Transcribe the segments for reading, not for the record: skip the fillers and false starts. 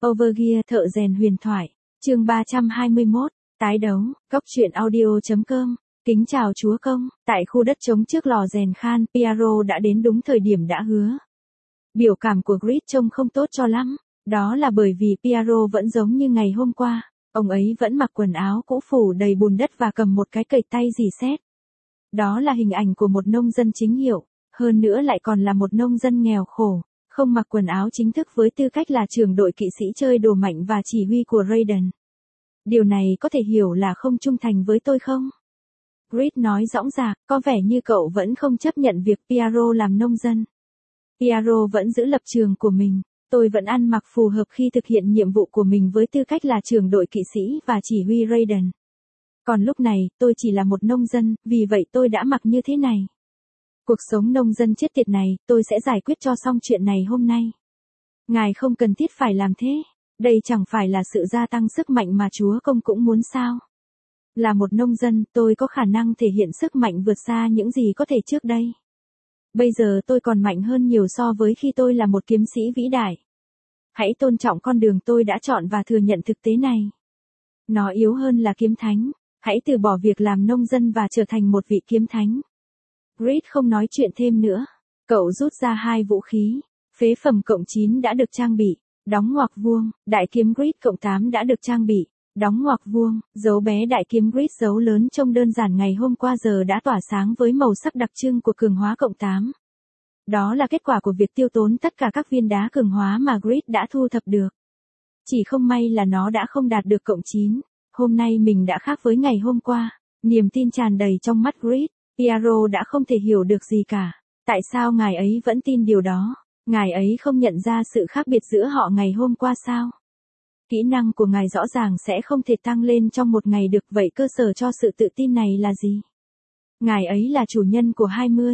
Overgear thợ rèn huyền thoại, chương 321, tái đấu, góc truyện audio.com, kính chào chúa công, tại khu đất trống trước lò rèn Khan, Piero đã đến đúng thời điểm đã hứa. Biểu cảm của Grid trông không tốt cho lắm, đó là bởi vì Piero vẫn giống như ngày hôm qua, ông ấy vẫn mặc quần áo cũ phủ đầy bùn đất và cầm một cái cày tay rỉ sét. Đó là hình ảnh của một nông dân chính hiệu, hơn nữa lại còn là một nông dân nghèo khổ. Không mặc quần áo chính thức với tư cách là trưởng đội kỵ sĩ chơi đồ mạnh và chỉ huy của Raiden. Điều này có thể hiểu là không trung thành với tôi không? Grid nói dõng dạc, có vẻ như cậu vẫn không chấp nhận việc Piero làm nông dân. Piero vẫn giữ lập trường của mình, tôi vẫn ăn mặc phù hợp khi thực hiện nhiệm vụ của mình với tư cách là trưởng đội kỵ sĩ và chỉ huy Raiden. Còn lúc này, tôi chỉ là một nông dân, vì vậy tôi đã mặc như thế này. Cuộc sống nông dân chết tiệt này, tôi sẽ giải quyết cho xong chuyện này hôm nay. Ngài không cần thiết phải làm thế. Đây chẳng phải là sự gia tăng sức mạnh mà chúa công cũng muốn sao. Là một nông dân, tôi có khả năng thể hiện sức mạnh vượt xa những gì có thể trước đây. Bây giờ tôi còn mạnh hơn nhiều so với khi tôi là một kiếm sĩ vĩ đại. Hãy tôn trọng con đường tôi đã chọn và thừa nhận thực tế này. Nó yếu hơn là kiếm thánh. Hãy từ bỏ việc làm nông dân và trở thành một vị kiếm thánh. Grid không nói chuyện thêm nữa. Cậu rút ra hai vũ khí. Phế phẩm cộng 9 đã được trang bị. Đóng ngoặc vuông. Đại kiếm Grid cộng 8 đã được trang bị. Đóng ngoặc vuông. Dấu bé đại kiếm Grid dấu lớn trông đơn giản ngày hôm qua giờ đã tỏa sáng với màu sắc đặc trưng của cường hóa cộng 8. Đó là kết quả của việc tiêu tốn tất cả các viên đá cường hóa mà Grid đã thu thập được. Chỉ không may là nó đã không đạt được cộng 9. Hôm nay mình đã khác với ngày hôm qua. Niềm tin tràn đầy trong mắt Grid. Piero đã không thể hiểu được gì cả. Tại sao ngài ấy vẫn tin điều đó? Ngài ấy không nhận ra sự khác biệt giữa họ ngày hôm qua sao? Kỹ năng của ngài rõ ràng sẽ không thể tăng lên trong một ngày được, vậy cơ sở cho sự tự tin này là gì? Ngài ấy là chủ nhân của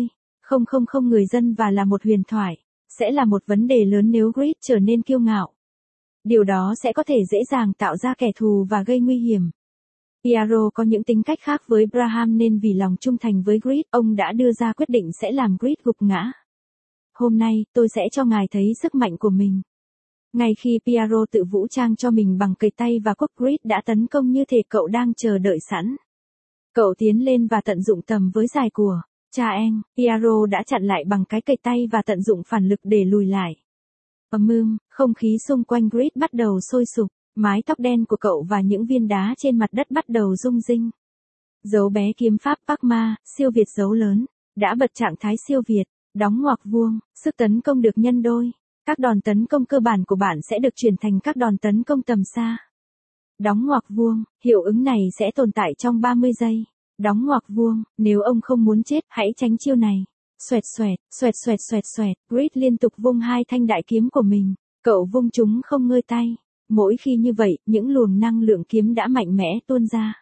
20,000 người dân và là một huyền thoại. Sẽ là một vấn đề lớn nếu Grid trở nên kiêu ngạo. Điều đó sẽ có thể dễ dàng tạo ra kẻ thù và gây nguy hiểm. Piero có những tính cách khác với Braham nên vì lòng trung thành với Grid, ông đã đưa ra quyết định sẽ làm Grid gục ngã. Hôm nay, tôi sẽ cho ngài thấy sức mạnh của mình. Ngay khi Piero tự vũ trang cho mình bằng cày tay và cuốc, Grid đã tấn công như thể cậu đang chờ đợi sẵn. Cậu tiến lên và tận dụng tầm với dài của cha anh. Piero đã chặn lại bằng cái cày tay và tận dụng phản lực để lùi lại. Không khí xung quanh Grid bắt đầu sôi sục. Mái tóc đen của cậu và những viên đá trên mặt đất bắt đầu rung rinh. Dấu bé kiếm pháp Parkma, siêu việt dấu lớn, đã bật trạng thái siêu việt, đóng ngoặc vuông, sức tấn công được nhân đôi. Các đòn tấn công cơ bản của bạn sẽ được chuyển thành các đòn tấn công tầm xa. Đóng ngoặc vuông, hiệu ứng này sẽ tồn tại trong 30 giây. Đóng ngoặc vuông, nếu ông không muốn chết, hãy tránh chiêu này. Xoẹt xoẹt, xoẹt xoẹt xoẹt xoẹt, Grid liên tục vung hai thanh đại kiếm của mình. Cậu vung chúng không ngơi tay. Mỗi khi như vậy, những luồng năng lượng kiếm đã mạnh mẽ tuôn ra.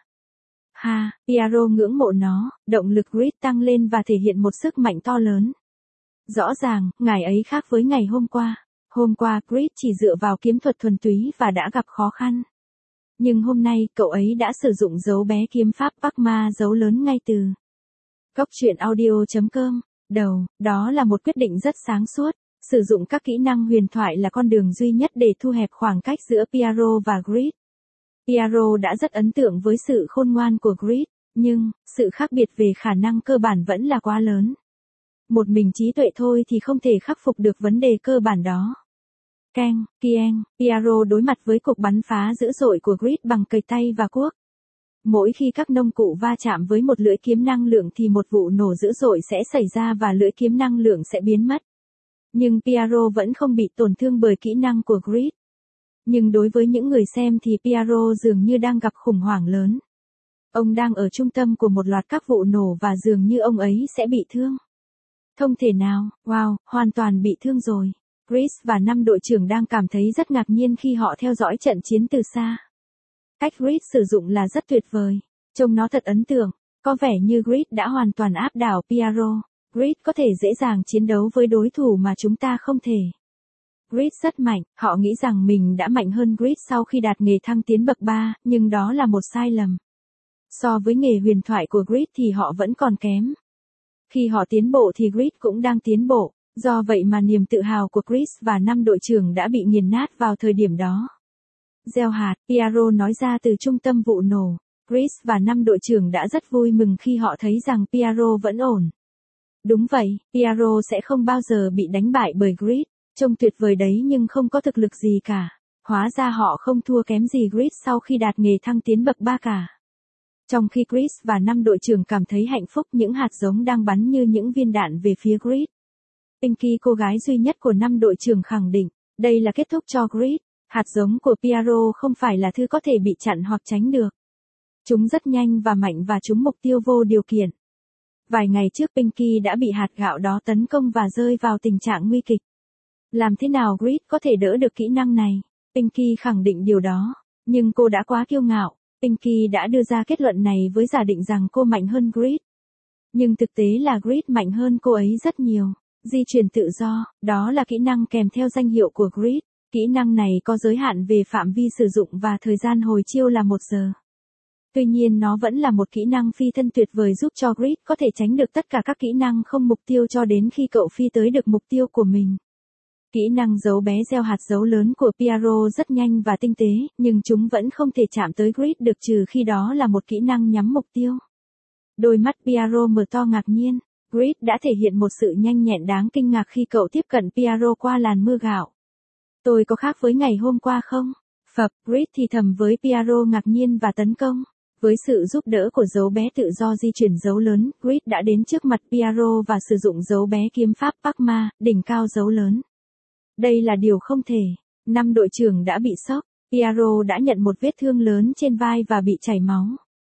Piero ngưỡng mộ nó, động lực Grid tăng lên và thể hiện một sức mạnh to lớn. Rõ ràng, ngài ấy khác với ngày hôm qua. Hôm qua, Grid chỉ dựa vào kiếm thuật thuần túy và đã gặp khó khăn. Nhưng hôm nay, cậu ấy đã sử dụng dấu bé kiếm pháp Parkma dấu lớn ngay từ góc truyện audio.com. Đó là một quyết định rất sáng suốt. Sử dụng các kỹ năng huyền thoại là con đường duy nhất để thu hẹp khoảng cách giữa Piero và Grid. Piero đã rất ấn tượng với sự khôn ngoan của Grid, nhưng, sự khác biệt về khả năng cơ bản vẫn là quá lớn. Một mình trí tuệ thôi thì không thể khắc phục được vấn đề cơ bản đó. Piero đối mặt với cuộc bắn phá dữ dội của Grid bằng cày tay và cuốc. Mỗi khi các nông cụ va chạm với một lưỡi kiếm năng lượng thì một vụ nổ dữ dội sẽ xảy ra và lưỡi kiếm năng lượng sẽ biến mất. Nhưng Piero vẫn không bị tổn thương bởi kỹ năng của Grid. Nhưng đối với những người xem thì Piero dường như đang gặp khủng hoảng lớn. Ông đang ở trung tâm của một loạt các vụ nổ và dường như ông ấy sẽ bị thương. Không thể nào, hoàn toàn bị thương rồi. Grid và 5 đội trưởng đang cảm thấy rất ngạc nhiên khi họ theo dõi trận chiến từ xa. Cách Grid sử dụng là rất tuyệt vời. Trông nó thật ấn tượng. Có vẻ như Grid đã hoàn toàn áp đảo Piero. Grid có thể dễ dàng chiến đấu với đối thủ mà chúng ta không thể. Grid rất mạnh, họ nghĩ rằng mình đã mạnh hơn Grid sau khi đạt nghề thăng tiến bậc 3, nhưng đó là một sai lầm. So với nghề huyền thoại của Grid thì họ vẫn còn kém. Khi họ tiến bộ thì Grid cũng đang tiến bộ, do vậy mà niềm tự hào của Chris và 5 đội trưởng đã bị nghiền nát vào thời điểm đó. Gieo hạt, Piero nói ra từ trung tâm vụ nổ. Chris và 5 đội trưởng đã rất vui mừng khi họ thấy rằng Piero vẫn ổn. Đúng vậy, Piero sẽ không bao giờ bị đánh bại bởi Grid. Trông tuyệt vời đấy nhưng không có thực lực gì cả. Hóa ra họ không thua kém gì Grid sau khi đạt nghề thăng tiến bậc 3 cả. Trong khi Chris và 5 đội trưởng cảm thấy hạnh phúc, những hạt giống đang bắn như những viên đạn về phía Grid. Pinky, cô gái duy nhất của 5 đội trưởng, khẳng định, đây là kết thúc cho Grid. Hạt giống của Piero không phải là thứ có thể bị chặn hoặc tránh được. Chúng rất nhanh và mạnh và trúng mục tiêu vô điều kiện. Vài ngày trước Pinky đã bị hạt gạo đó tấn công và rơi vào tình trạng nguy kịch. Làm thế nào Grid có thể đỡ được kỹ năng này? Pinky khẳng định điều đó, nhưng cô đã quá kiêu ngạo. Pinky đã đưa ra kết luận này với giả định rằng cô mạnh hơn Grid. Nhưng thực tế là Grid mạnh hơn cô ấy rất nhiều. Di chuyển tự do, đó là kỹ năng kèm theo danh hiệu của Grid. Kỹ năng này có giới hạn về phạm vi sử dụng và thời gian hồi chiêu là 1 giờ. Tuy nhiên nó vẫn là một kỹ năng phi thân tuyệt vời giúp cho Grid có thể tránh được tất cả các kỹ năng không mục tiêu cho đến khi cậu phi tới được mục tiêu của mình. Kỹ năng giấu bé gieo hạt dấu lớn của Piero rất nhanh và tinh tế, nhưng chúng vẫn không thể chạm tới Grid được trừ khi đó là một kỹ năng nhắm mục tiêu. Đôi mắt Piero mở to ngạc nhiên. Grid đã thể hiện một sự nhanh nhẹn đáng kinh ngạc khi cậu tiếp cận Piero qua làn mưa gạo. Tôi có khác với ngày hôm qua không? Phập, Grid thì thầm với Piero ngạc nhiên và tấn công. Với sự giúp đỡ của dấu bé tự do di chuyển dấu lớn, Grid đã đến trước mặt Piero và sử dụng dấu bé kiếm pháp Pac-Ma, đỉnh cao dấu lớn. Đây là điều không thể. 5 đội trưởng đã bị sốc. Piero đã nhận một vết thương lớn trên vai và bị chảy máu.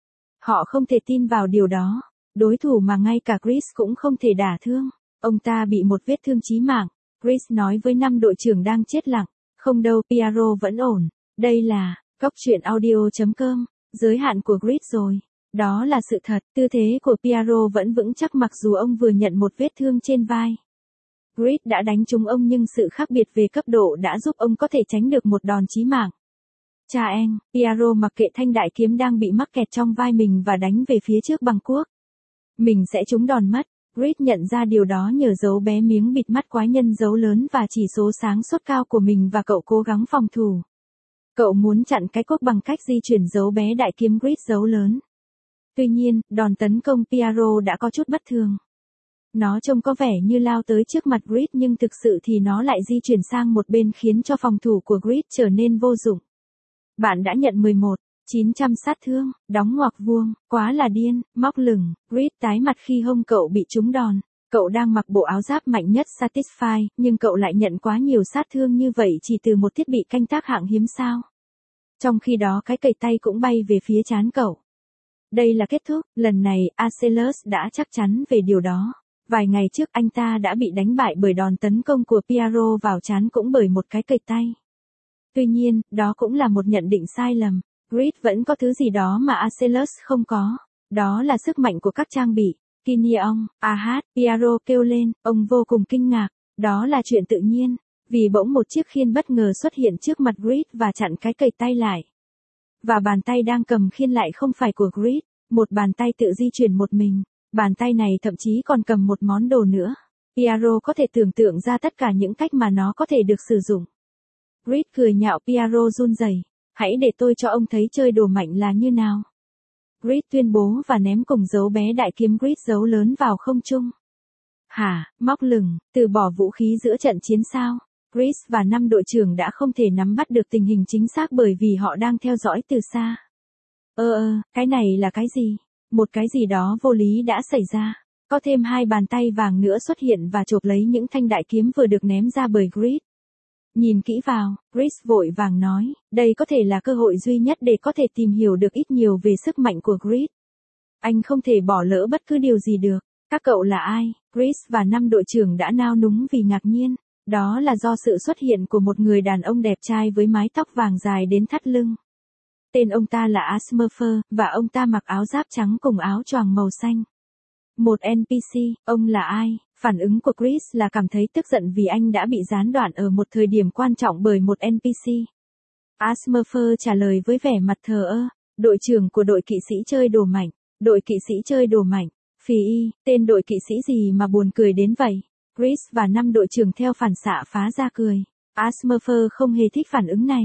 Họ không thể tin vào điều đó. Đối thủ mà ngay cả Chris cũng không thể đả thương. Ông ta bị một vết thương chí mạng. Chris nói với 5 đội trưởng đang chết lặng. Không đâu, Piero vẫn ổn. Đây là Cóc Truyện Audio.com. Giới hạn của Grid rồi. Đó là sự thật, tư thế của Piero vẫn vững chắc mặc dù ông vừa nhận một vết thương trên vai. Grid đã đánh trúng ông nhưng sự khác biệt về cấp độ đã giúp ông có thể tránh được một đòn chí mạng. Cha anh, Piero mặc kệ thanh đại kiếm đang bị mắc kẹt trong vai mình và đánh về phía trước bằng cuốc. Mình sẽ trúng đòn mất. Grid nhận ra điều đó nhờ dấu bé miếng bịt mắt quái nhân dấu lớn và chỉ số sáng suốt cao của mình và cậu cố gắng phòng thủ. Cậu muốn chặn cái cuốc bằng cách di chuyển dấu bé đại kiếm Grid dấu lớn. Tuy nhiên, đòn tấn công Piero đã có chút bất thường. Nó trông có vẻ như lao tới trước mặt Grid nhưng thực sự thì nó lại di chuyển sang một bên khiến cho phòng thủ của Grid trở nên vô dụng. Bạn đã nhận 11.900 sát thương, đóng ngoặc vuông, quá là điên, móc lửng, Grid tái mặt khi hông cậu bị trúng đòn. Cậu đang mặc bộ áo giáp mạnh nhất Satisfy, nhưng cậu lại nhận quá nhiều sát thương như vậy chỉ từ một thiết bị canh tác hạng hiếm sao. Trong khi đó cái cầy tay cũng bay về phía trán cậu. Đây là kết thúc, lần này Arcelus đã chắc chắn về điều đó. Vài ngày trước anh ta đã bị đánh bại bởi đòn tấn công của Piero vào trán cũng bởi một cái cầy tay. Tuy nhiên, đó cũng là một nhận định sai lầm. Grid vẫn có thứ gì đó mà Arcelus không có. Đó là sức mạnh của các trang bị. Kinion, Piero kêu lên, ông vô cùng kinh ngạc. Đó là chuyện tự nhiên. Vì bỗng một chiếc khiên bất ngờ xuất hiện trước mặt Grid và chặn cái cầy tay lại. Và bàn tay đang cầm khiên lại không phải của Grid. Một bàn tay tự di chuyển một mình. Bàn tay này thậm chí còn cầm một món đồ nữa. Piero có thể tưởng tượng ra tất cả những cách mà nó có thể được sử dụng. Grid cười nhạo Piero run rẩy. Hãy để tôi cho ông thấy chơi đồ mạnh là như nào. Grid tuyên bố và ném cùng dấu bé đại kiếm Grid dấu lớn vào không trung. Hả, móc lửng, từ bỏ vũ khí giữa trận chiến sao? Chris và 5 đội trưởng đã không thể nắm bắt được tình hình chính xác bởi vì họ đang theo dõi từ xa. Cái này là cái gì? Một cái gì đó vô lý đã xảy ra. Có thêm 2 bàn tay vàng nữa xuất hiện và chộp lấy những thanh đại kiếm vừa được ném ra bởi Grid. Nhìn kỹ vào, Chris vội vàng nói, đây có thể là cơ hội duy nhất để có thể tìm hiểu được ít nhiều về sức mạnh của Grid. Anh không thể bỏ lỡ bất cứ điều gì được. Các cậu là ai? Chris và 5 đội trưởng đã nao núng vì ngạc nhiên. Đó là do sự xuất hiện của một người đàn ông đẹp trai với mái tóc vàng dài đến thắt lưng. Tên ông ta là Asmurfer, và ông ta mặc áo giáp trắng cùng áo choàng màu xanh. Một NPC, ông là ai? Phản ứng của Chris là cảm thấy tức giận vì anh đã bị gián đoạn ở một thời điểm quan trọng bởi một NPC. Asmurfer trả lời với vẻ mặt thờ ơ, đội trưởng của đội kỵ sĩ chơi đồ mạnh. Đội kỵ sĩ chơi đồ mạnh. Phì y, tên đội kỵ sĩ gì mà buồn cười đến vậy? Chris và 5 đội trưởng theo phản xạ phá ra cười. Asmurfer không hề thích phản ứng này.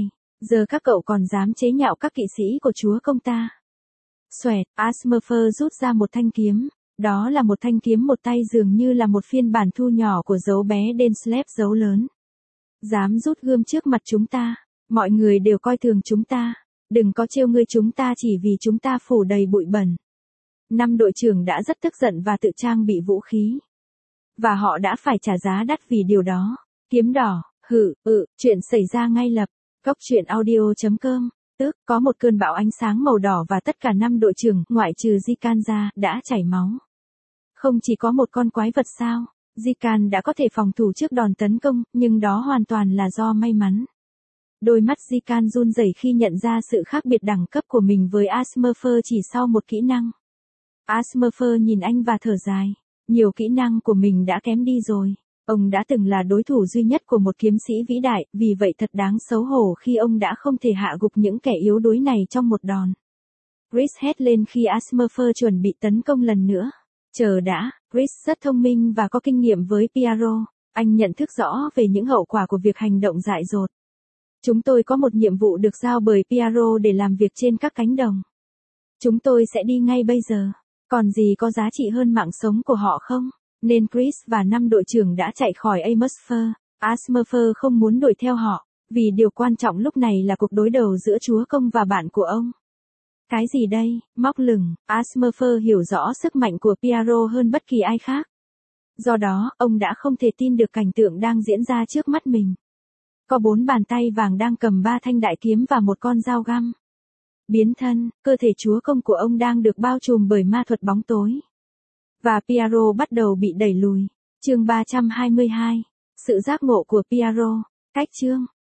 Giờ các cậu còn dám chế nhạo các kỵ sĩ của chúa công ta. Xoẹt, Asmurfer rút ra một thanh kiếm. Đó là một thanh kiếm một tay dường như là một phiên bản thu nhỏ của dấu bé Denslev dấu lớn. Dám rút gươm trước mặt chúng ta. Mọi người đều coi thường chúng ta. Đừng có trêu ngươi chúng ta chỉ vì chúng ta phủ đầy bụi bẩn. 5 đội trưởng đã rất tức giận và tự trang bị vũ khí. Và họ đã phải trả giá đắt vì điều đó. Kiếm đỏ, chuyện xảy ra ngay lập. Cốc truyện audio.com. Tức, có một cơn bão ánh sáng màu đỏ và tất cả 5 đội trưởng, ngoại trừ Zikan ra, đã chảy máu. Không chỉ có một con quái vật sao, Zikan đã có thể phòng thủ trước đòn tấn công, nhưng đó hoàn toàn là do may mắn. Đôi mắt Zikan run rẩy khi nhận ra sự khác biệt đẳng cấp của mình với Asmurfer chỉ sau một kỹ năng. Asmurfer nhìn anh và thở dài. Nhiều kỹ năng của mình đã kém đi rồi. Ông đã từng là đối thủ duy nhất của một kiếm sĩ vĩ đại, vì vậy thật đáng xấu hổ khi ông đã không thể hạ gục những kẻ yếu đuối này trong một đòn. Chris hét lên khi Asmurfer chuẩn bị tấn công lần nữa. Chờ đã, Chris rất thông minh và có kinh nghiệm với Piaro. Anh nhận thức rõ về những hậu quả của việc hành động dại dột. Chúng tôi có một nhiệm vụ được giao bởi Piaro để làm việc trên các cánh đồng. Chúng tôi sẽ đi ngay bây giờ. Còn gì có giá trị hơn mạng sống của họ không? Nên Chris và 5 đội trưởng đã chạy khỏi Asmurfer. Asmurfer không muốn đuổi theo họ, vì điều quan trọng lúc này là cuộc đối đầu giữa chúa công và bạn của ông. Cái gì đây? Móc lửng. Asmurfer hiểu rõ sức mạnh của Piaro hơn bất kỳ ai khác. Do đó, ông đã không thể tin được cảnh tượng đang diễn ra trước mắt mình. Có 4 bàn tay vàng đang cầm 3 thanh đại kiếm và một con dao găm. Biến thân, cơ thể chúa công của ông đang được bao trùm bởi ma thuật bóng tối. Và Piaro bắt đầu bị đẩy lùi. Chương 322. Sự giác ngộ của Piaro. Cách chương.